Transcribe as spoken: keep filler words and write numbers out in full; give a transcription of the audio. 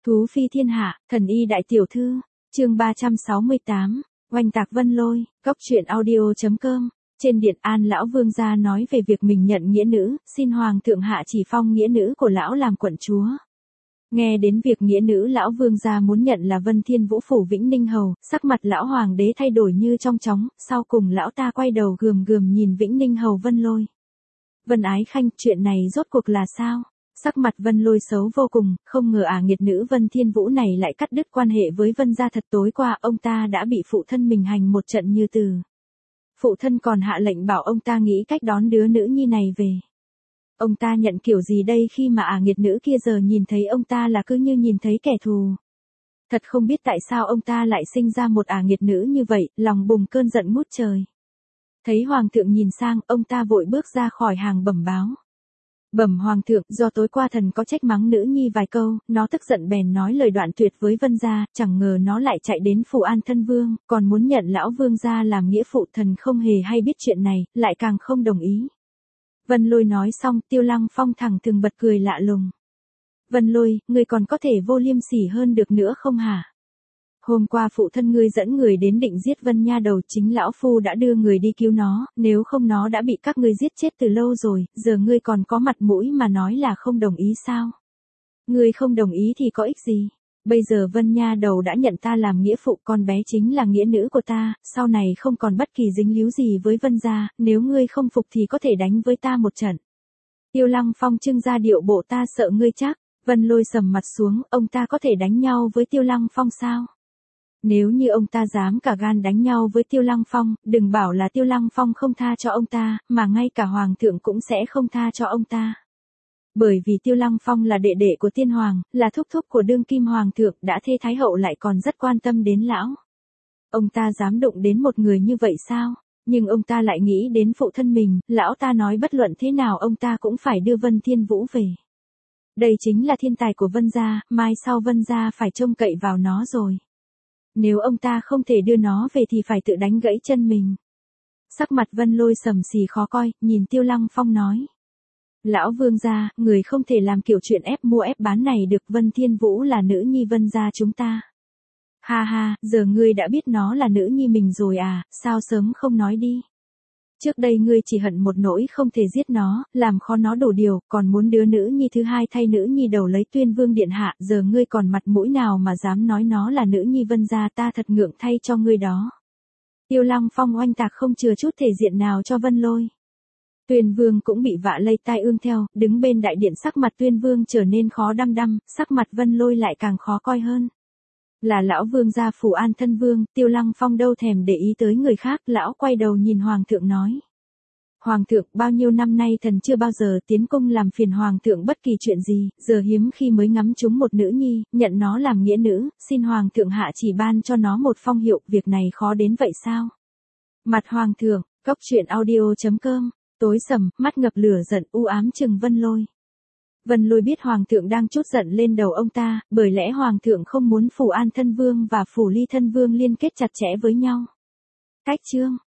Thú phi thiên hạ, thần y đại tiểu thư, chương ba trăm sáu mươi tám, oanh tạc Vân Lôi, góc truyện audio.com. Trên điện An lão vương gia nói về việc mình nhận nghĩa nữ, xin hoàng thượng hạ chỉ phong nghĩa nữ của lão làm quận chúa. Nghe đến việc nghĩa nữ lão vương gia muốn nhận là Vân Thiên Vũ phủ Vĩnh Ninh hầu, sắc mặt lão hoàng đế thay đổi như trong chóng, sau cùng lão ta quay đầu gườm gườm nhìn Vĩnh Ninh hầu Vân Lôi. Vân Ái Khanh, chuyện này rốt cuộc là sao? Sắc mặt Vân Lôi xấu vô cùng, không ngờ ả nghiệt nữ Vân Thiên Vũ này lại cắt đứt quan hệ với Vân gia. Thật tối qua ông ta đã bị phụ thân mình hành một trận như từ. Phụ thân còn hạ lệnh bảo ông ta nghĩ cách đón đứa nữ nhi này về. Ông ta nhận kiểu gì đây khi mà ả nghiệt nữ kia giờ nhìn thấy ông ta là cứ như nhìn thấy kẻ thù. Thật không biết tại sao ông ta lại sinh ra một ả nghiệt nữ như vậy, lòng bùng cơn giận ngút trời. Thấy hoàng thượng nhìn sang, ông ta vội bước ra khỏi hàng bẩm báo. Bẩm hoàng thượng, do tối qua thần có trách mắng nữ nhi vài câu, nó tức giận bèn nói lời đoạn tuyệt với Vân gia, chẳng ngờ nó lại chạy đến phủ An thân vương, còn muốn nhận lão vương gia làm nghĩa phụ. Thần không hề hay biết chuyện này, lại càng không đồng ý. Vân Lôi nói xong, Tiêu Lăng Phong thẳng thừng bật cười lạ lùng. Vân Lôi, ngươi còn có thể vô liêm sỉ hơn được nữa không hả? Hôm qua phụ thân ngươi dẫn người đến định giết Vân nha đầu, chính lão phu đã đưa người đi cứu nó, nếu không nó đã bị các ngươi giết chết từ lâu rồi, giờ ngươi còn có mặt mũi mà nói là không đồng ý sao? Ngươi không đồng ý thì có ích gì? Bây giờ Vân nha đầu đã nhận ta làm nghĩa phụ, con bé chính là nghĩa nữ của ta, sau này không còn bất kỳ dính líu gì với Vân gia, nếu ngươi không phục thì có thể đánh với ta một trận. Tiêu Lăng Phong trưng ra điệu bộ ta sợ ngươi chắc. Vân Lôi sầm mặt xuống, ông ta có thể đánh nhau với Tiêu Lăng Phong sao? Nếu như ông ta dám cả gan đánh nhau với Tiêu Lăng Phong, đừng bảo là Tiêu Lăng Phong không tha cho ông ta, mà ngay cả hoàng thượng cũng sẽ không tha cho ông ta. Bởi vì Tiêu Lăng Phong là đệ đệ của tiên hoàng, là thúc thúc của đương kim hoàng thượng, đã thê thái hậu lại còn rất quan tâm đến lão. Ông ta dám đụng đến một người như vậy sao? Nhưng ông ta lại nghĩ đến phụ thân mình, lão ta nói bất luận thế nào ông ta cũng phải đưa Vân Thiên Vũ về. Đây chính là thiên tài của Vân gia, mai sau Vân gia phải trông cậy vào nó rồi. Nếu ông ta không thể đưa nó về thì phải tự đánh gãy chân mình. Sắc mặt Vân Lôi sầm xì khó coi, nhìn Tiêu Lăng Phong nói. Lão vương gia, người không thể làm kiểu chuyện ép mua ép bán này được. Vân Thiên Vũ là nữ nhi Vân gia chúng ta. Ha ha, giờ ngươi đã biết nó là nữ nhi mình rồi à, sao sớm không nói đi. Trước đây ngươi chỉ hận một nỗi không thể giết nó, làm khó nó đủ điều, còn muốn đứa nữ nhi thứ hai thay nữ nhi đầu lấy Tuyên Vương điện hạ, giờ ngươi còn mặt mũi nào mà dám nói nó là nữ nhi Vân gia, ta thật ngượng thay cho ngươi đó. Tiêu Lăng Phong oanh tạc không chừa chút thể diện nào cho Vân Lôi. Tuyên Vương cũng bị vạ lây tai ương theo, đứng bên đại điện sắc mặt Tuyên Vương trở nên khó đăm đăm, sắc mặt Vân Lôi lại càng khó coi hơn. Là lão vương gia phủ An thân vương, Tiêu Lăng Phong đâu thèm để ý tới người khác, lão quay đầu nhìn hoàng thượng nói. Hoàng thượng, bao nhiêu năm nay thần chưa bao giờ tiến cung làm phiền hoàng thượng bất kỳ chuyện gì, giờ hiếm khi mới ngắm trúng một nữ nhi, nhận nó làm nghĩa nữ, xin hoàng thượng hạ chỉ ban cho nó một phong hiệu, việc này khó đến vậy sao? Mặt hoàng thượng, góc truyện audio.com, tối sầm, mắt ngập lửa giận u ám chừng Vân Lôi. Vân Lôi biết hoàng thượng đang trút giận lên đầu ông ta, bởi lẽ hoàng thượng không muốn phủ An thân vương và phủ Ly thân vương liên kết chặt chẽ với nhau. Cách chương